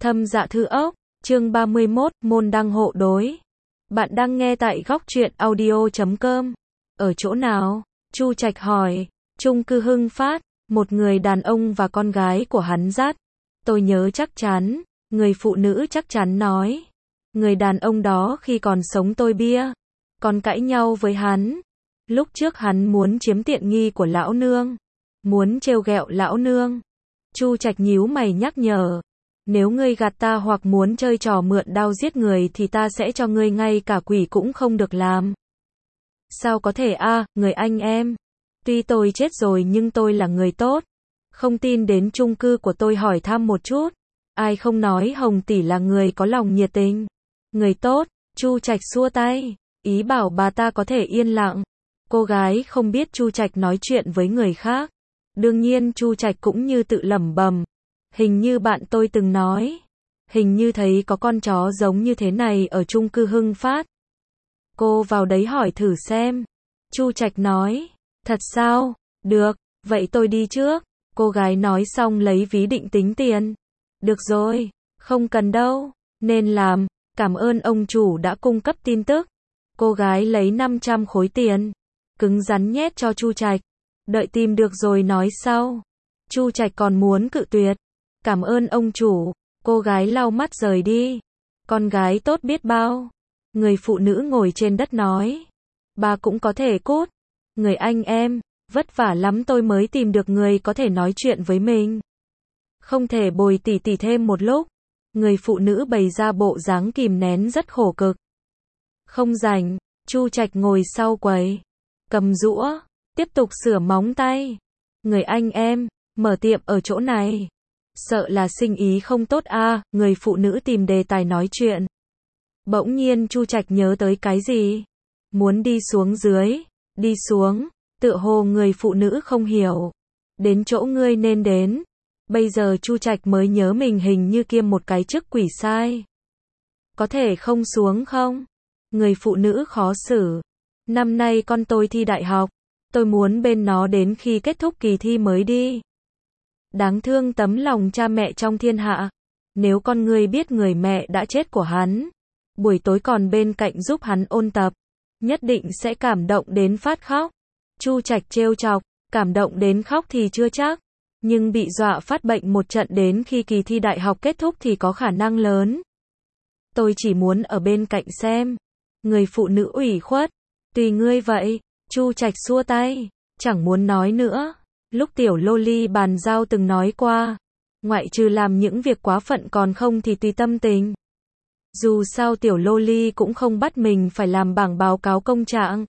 Thâm Dạ Thư Ốc, chương 31, môn đăng hộ đối. Bạn đang nghe tại góc truyện audio.com. Ở chỗ nào? Chu Trạch hỏi. Chung cư Hưng Phát, một người đàn ông và con gái của hắn dắt. Tôi nhớ chắc chắn, người phụ nữ chắc chắn nói. Người đàn ông đó khi còn sống tôi bia, còn cãi nhau với hắn. Lúc trước hắn muốn chiếm tiện nghi của lão nương, muốn trêu ghẹo lão nương. Chu Trạch nhíu mày nhắc nhở. Nếu ngươi gạt ta hoặc muốn chơi trò mượn đao giết người thì ta sẽ cho ngươi ngay cả quỷ cũng không được làm. Sao có thể người anh em. Tuy tôi chết rồi nhưng tôi là người tốt. Không tin đến chung cư của tôi hỏi thăm một chút. Ai không nói Hồng tỷ là người có lòng nhiệt tình. Người tốt, Chu Trạch xua tay, ý bảo bà ta có thể yên lặng. Cô gái không biết Chu Trạch nói chuyện với người khác. Đương nhiên Chu Trạch cũng như tự lẩm bẩm. Hình như bạn tôi từng nói. Hình như thấy có con chó giống như thế này ở chung cư Hưng Phát. Cô vào đấy hỏi thử xem. Chu Trạch nói. Thật sao? Được, vậy tôi đi trước. Cô gái nói xong lấy ví định tính tiền. Được rồi, không cần đâu. Nên làm, cảm ơn ông chủ đã cung cấp tin tức. Cô gái lấy 500 khối tiền. Cứng rắn nhét cho Chu Trạch. Đợi tìm được rồi nói sau. Chu Trạch còn muốn cự tuyệt. Cảm ơn ông chủ. Cô gái lau mắt rời đi. Con gái tốt biết bao. Người phụ nữ ngồi trên đất nói. Bà cũng có thể cút. Người anh em, vất vả lắm tôi mới tìm được người có thể nói chuyện với mình. Không thể bồi tỉ tỉ thêm một lúc. Người phụ nữ bày ra bộ dáng kìm nén rất khổ cực. Không rảnh, Chu Trạch ngồi sau quầy. Cầm giũa, tiếp tục sửa móng tay. Người anh em, mở tiệm ở chỗ này. Sợ là sinh ý không tốt người phụ nữ tìm đề tài nói chuyện. Bỗng nhiên Chu Trạch nhớ tới cái gì? Muốn đi xuống dưới. Đi xuống, tựa hồ người phụ nữ không hiểu. Đến chỗ ngươi nên đến. Bây giờ Chu Trạch mới nhớ mình hình như kiêm một cái chức quỷ sai. Có thể không xuống không? Người phụ nữ khó xử. Năm nay con tôi thi đại học. Tôi muốn bên nó đến khi kết thúc kỳ thi mới đi. Đáng thương tấm lòng cha mẹ trong thiên hạ. Nếu con ngươi biết người mẹ đã chết của hắn, buổi tối còn bên cạnh giúp hắn ôn tập, nhất định sẽ cảm động đến phát khóc. Chu Trạch trêu chọc, cảm động đến khóc thì chưa chắc, nhưng bị dọa phát bệnh một trận đến khi kỳ thi đại học kết thúc thì có khả năng lớn. Tôi chỉ muốn ở bên cạnh xem. Người phụ nữ ủy khuất. Tùy ngươi vậy. Chu Trạch xua tay, chẳng muốn nói nữa. Lúc tiểu loli bàn giao từng nói qua, ngoại trừ làm những việc quá phận còn không thì tùy tâm tình. Dù sao tiểu loli cũng không bắt mình phải làm bảng báo cáo công trạng.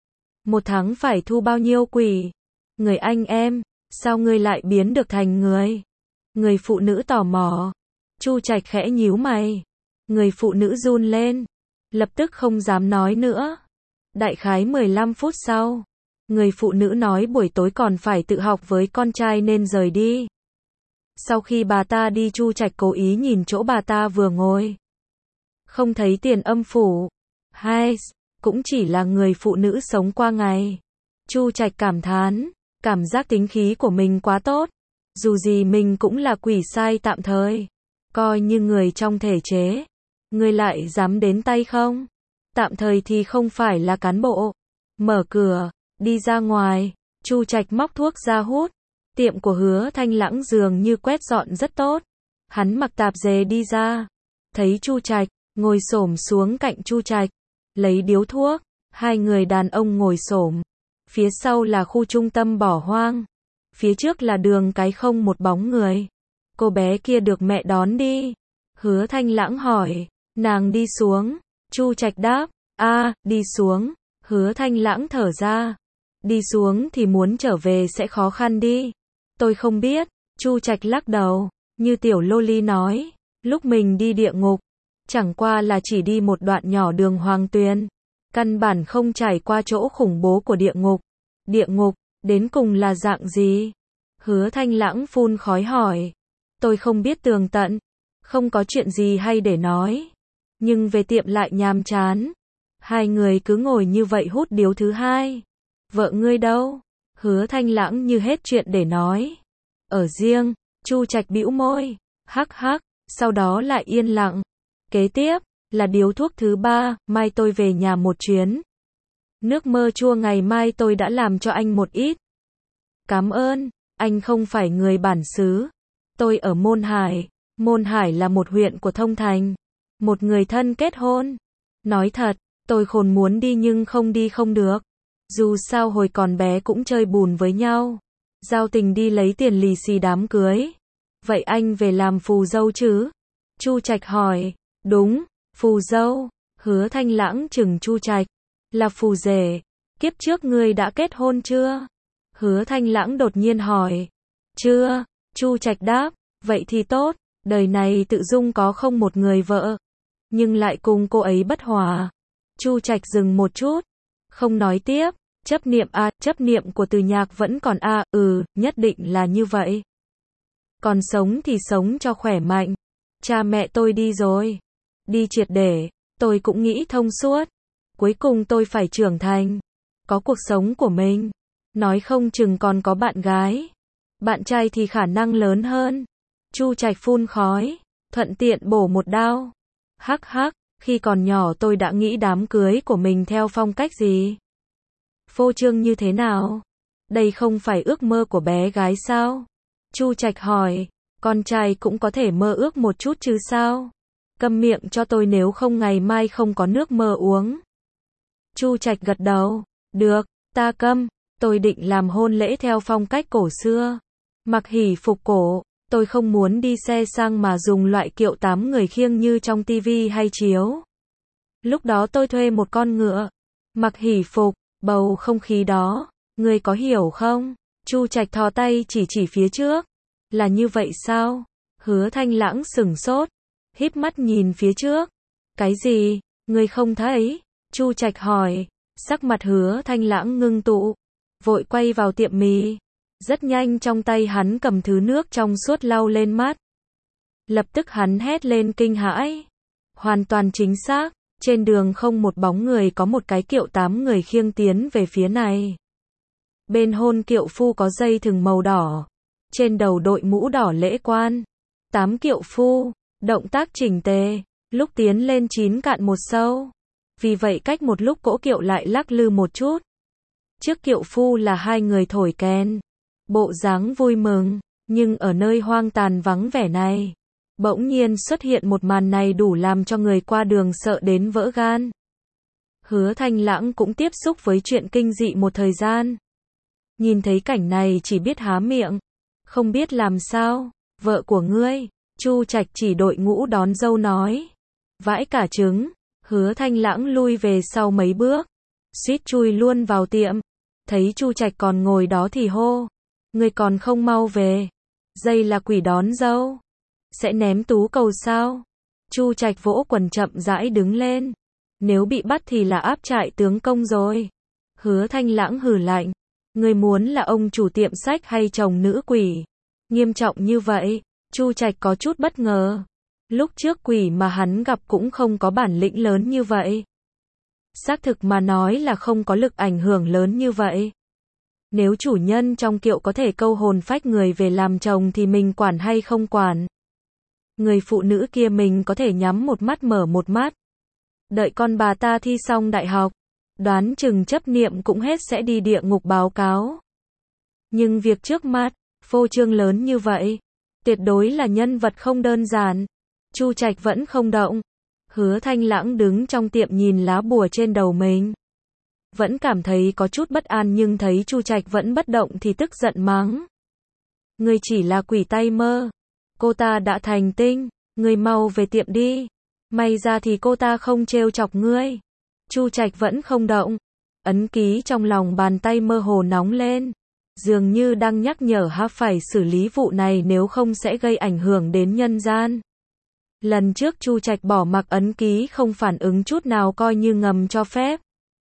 Một tháng phải thu bao nhiêu quỷ? Người anh em, sao ngươi lại biến được thành người? Người phụ nữ tò mò. Chu Trạch khẽ nhíu mày. Người phụ nữ run lên, lập tức không dám nói nữa. Đại khái 15 phút sau, người phụ nữ nói buổi tối còn phải tự học với con trai nên rời đi. Sau khi bà ta đi Chu Trạch cố ý nhìn chỗ bà ta vừa ngồi. Không thấy Tiền Âm Phủ. Hay, cũng chỉ là người phụ nữ sống qua ngày. Chu Trạch cảm thán, cảm giác tính khí của mình quá tốt. Dù gì mình cũng là quỷ sai tạm thời. Coi như người trong thể chế. Ngươi lại dám đến tay không? Tạm thời thì không phải là cán bộ. Mở cửa, đi ra ngoài. Chu Trạch móc thuốc ra hút. Tiệm của Hứa Thanh Lãng dường như quét dọn rất tốt. Hắn mặc tạp dề đi ra. Thấy Chu Trạch, ngồi xổm xuống cạnh Chu Trạch, lấy điếu thuốc. Hai người đàn ông ngồi xổm. Phía sau là khu trung tâm bỏ hoang. Phía trước là đường cái không một bóng người. Cô bé kia được mẹ đón đi. Hứa Thanh Lãng hỏi. Nàng đi xuống. Chu Trạch đáp. Đi xuống. Hứa Thanh Lãng thở ra. Đi xuống thì muốn trở về sẽ khó khăn đi. Tôi không biết. Chu Trạch lắc đầu. Như tiểu loli nói. Lúc mình đi địa ngục. Chẳng qua là chỉ đi một đoạn nhỏ đường Hoàng Tuyền. Căn bản không trải qua chỗ khủng bố của địa ngục. Địa ngục, đến cùng là dạng gì? Hứa Thanh Lãng phun khói hỏi. Tôi không biết tường tận. Không có chuyện gì hay để nói. Nhưng về tiệm lại nhàm chán. Hai người cứ ngồi như vậy hút điếu thứ hai. Vợ ngươi đâu? Hứa Thanh Lãng như hết chuyện để nói. Ở riêng. Chu Trạch bĩu môi. Hắc hắc, sau đó lại yên lặng. Kế tiếp, là điếu thuốc thứ 3, mai tôi về nhà một chuyến. Nước mơ chua ngày mai tôi đã làm cho anh một ít. Cảm ơn, anh không phải người bản xứ. Tôi ở Môn Hải. Môn Hải là một huyện của Thông Thành. Một người thân kết hôn. Nói thật, tôi khôn muốn đi nhưng không đi không được. Dù sao hồi còn bé cũng chơi bùn với nhau. Giao tình đi lấy tiền lì xì đám cưới. Vậy anh về làm phù dâu chứ? Chu Trạch hỏi. Đúng, phù dâu. Hứa Thanh Lãng chừng Chu Trạch. Là phù rể. Kiếp trước ngươi đã kết hôn chưa? Hứa Thanh Lãng đột nhiên hỏi. Chưa, Chu Trạch đáp. Vậy thì tốt, đời này tự dung có không một người vợ. Nhưng lại cùng cô ấy bất hòa. Chu Trạch dừng một chút. Không nói tiếp. Chấp niệm chấp niệm của Từ Nhạc vẫn còn nhất định là như vậy. Còn sống thì sống cho khỏe mạnh. Cha mẹ tôi đi rồi. Đi triệt để, tôi cũng nghĩ thông suốt. Cuối cùng tôi phải trưởng thành. Có cuộc sống của mình. Nói không chừng còn có bạn gái. Bạn trai thì khả năng lớn hơn. Chu Trạch phun khói, thuận tiện bổ một đao. Hắc hắc, khi còn nhỏ tôi đã nghĩ đám cưới của mình theo phong cách gì? Phô trương như thế nào? Đây không phải ước mơ của bé gái sao? Chu Trạch hỏi, con trai cũng có thể mơ ước một chút chứ sao? Câm miệng cho tôi nếu không ngày mai không có nước mơ uống. Chu Trạch gật đầu, được, ta câm, tôi định làm hôn lễ theo phong cách cổ xưa. Mặc hỷ phục cổ, tôi không muốn đi xe sang mà dùng loại kiệu 8 người khiêng như trong tivi hay chiếu. Lúc đó tôi thuê một con ngựa, mặc hỷ phục, bầu không khí đó, ngươi có hiểu không? Chu Trạch thò tay chỉ phía trước. Là như vậy sao? Hứa Thanh Lãng sửng sốt, híp mắt nhìn phía trước. Cái gì? Ngươi không thấy? Chu Trạch hỏi. Sắc mặt Hứa Thanh Lãng ngưng tụ, vội quay vào tiệm mì. Rất nhanh trong tay hắn cầm thứ nước trong suốt lau lên mắt. Lập tức hắn hét lên kinh hãi. Hoàn toàn chính xác, trên đường không một bóng người, có một cái kiệu 8 người khiêng tiến về phía này. Bên hôn kiệu phu có dây thừng màu đỏ, trên đầu đội mũ đỏ lễ quan. 8 kiệu phu, động tác chỉnh tề, lúc tiến lên 9 cạn một sâu. Vì vậy cách một lúc cỗ kiệu lại lắc lư một chút. Trước kiệu phu là 2 người thổi kèn. Bộ dáng vui mừng, nhưng ở nơi hoang tàn vắng vẻ này, bỗng nhiên xuất hiện một màn này đủ làm cho người qua đường sợ đến vỡ gan. Hứa Thanh Lãng cũng tiếp xúc với chuyện kinh dị một thời gian. Nhìn thấy cảnh này chỉ biết há miệng, không biết làm sao. Vợ của ngươi, Chu Trạch chỉ đội ngũ đón dâu nói. Vãi cả trứng, Hứa Thanh Lãng lui về sau mấy bước, suýt chui luôn vào tiệm. Thấy Chu Trạch còn ngồi đó thì hô. Ngươi còn không mau về. Dây là quỷ đón dâu. Sẽ ném tú cầu sao? Chu Trạch vỗ quần chậm rãi đứng lên. Nếu bị bắt thì là áp trại tướng công rồi. Hứa Thanh Lãng hừ lạnh. Ngươi muốn là ông chủ tiệm sách hay chồng nữ quỷ? Nghiêm trọng như vậy, Chu Trạch có chút bất ngờ. Lúc trước quỷ mà hắn gặp cũng không có bản lĩnh lớn như vậy. Xác thực mà nói là không có lực ảnh hưởng lớn như vậy. Nếu chủ nhân trong kiệu có thể câu hồn phách người về làm chồng thì mình quản hay không quản? Người phụ nữ kia mình có thể nhắm một mắt mở một mắt. Đợi con bà ta thi xong đại học, đoán chừng chấp niệm cũng hết sẽ đi địa ngục báo cáo. Nhưng việc trước mắt, phô trương lớn như vậy, tuyệt đối là nhân vật không đơn giản. Chu Trạch vẫn không động. Hứa Thanh Lãng đứng trong tiệm nhìn lá bùa trên đầu mình. Vẫn cảm thấy có chút bất an nhưng thấy Chu Trạch vẫn bất động thì tức giận mắng. Ngươi chỉ là quỷ tay mơ. Cô ta đã thành tinh, ngươi mau về tiệm đi. May ra thì cô ta không trêu chọc ngươi. Chu Trạch vẫn không động. Ấn ký trong lòng bàn tay mơ hồ nóng lên. Dường như đang nhắc nhở phải xử lý vụ này nếu không sẽ gây ảnh hưởng đến nhân gian. Lần trước Chu Trạch bỏ mặc ấn ký không phản ứng chút nào coi như ngầm cho phép.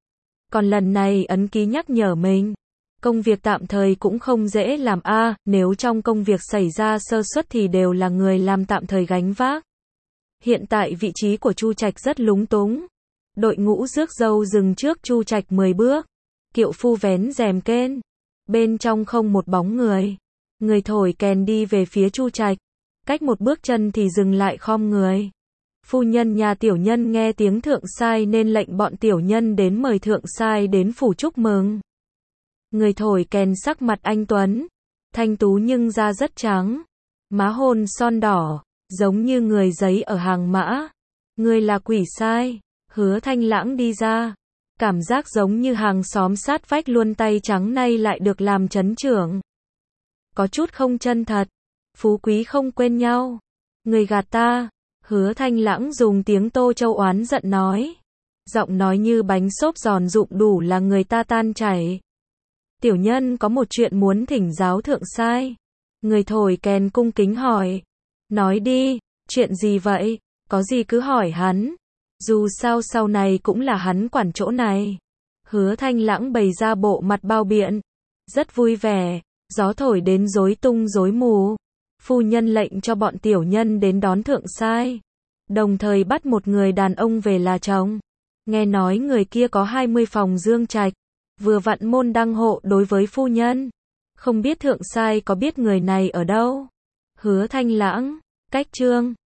Còn lần này ấn ký nhắc nhở mình. Công việc tạm thời cũng không dễ làm nếu trong công việc xảy ra sơ suất thì đều là người làm tạm thời gánh vác. Hiện tại vị trí của Chu Trạch rất lúng túng. Đội ngũ rước dâu dừng trước Chu Trạch 10 bước. Kiệu phu vén rèm kên. Bên trong không một bóng người. Người thổi kèn đi về phía Chu Trạch. cách một bước chân thì dừng lại khom người. Phu nhân nhà tiểu nhân nghe tiếng thượng sai nên lệnh bọn tiểu nhân đến mời thượng sai đến phủ chúc mừng. Người thổi kèn sắc mặt anh tuấn, thanh tú nhưng da rất trắng, má hôn son đỏ, giống như người giấy ở hàng mã. Người là quỷ sai. Hứa Thanh Lãng đi ra, cảm giác giống như hàng xóm sát vách luôn tay trắng nay lại được làm trấn trưởng. Có chút không chân thật, phú quý không quên nhau. Người gạt ta. Hứa Thanh Lãng dùng tiếng Tô Châu oán giận nói. Giọng nói như bánh xốp giòn rụm đủ là người ta tan chảy. Tiểu nhân có một chuyện muốn thỉnh giáo thượng sai. Người thổi kèn cung kính hỏi. Nói đi, chuyện gì vậy? Có gì cứ hỏi hắn. Dù sao sau này cũng là hắn quản chỗ này. Hứa Thanh Lãng bày ra bộ mặt bao biện. Rất vui vẻ, gió thổi đến rối tung rối mù. Phu nhân lệnh cho bọn tiểu nhân đến đón thượng sai. Đồng thời bắt một người đàn ông về là chồng. Nghe nói người kia có 20 phòng dương trạch. Vừa vặn môn đăng hộ đối với phu nhân. Không biết thượng sai có biết người này ở đâu. Hứa Thanh Lãng, cách chương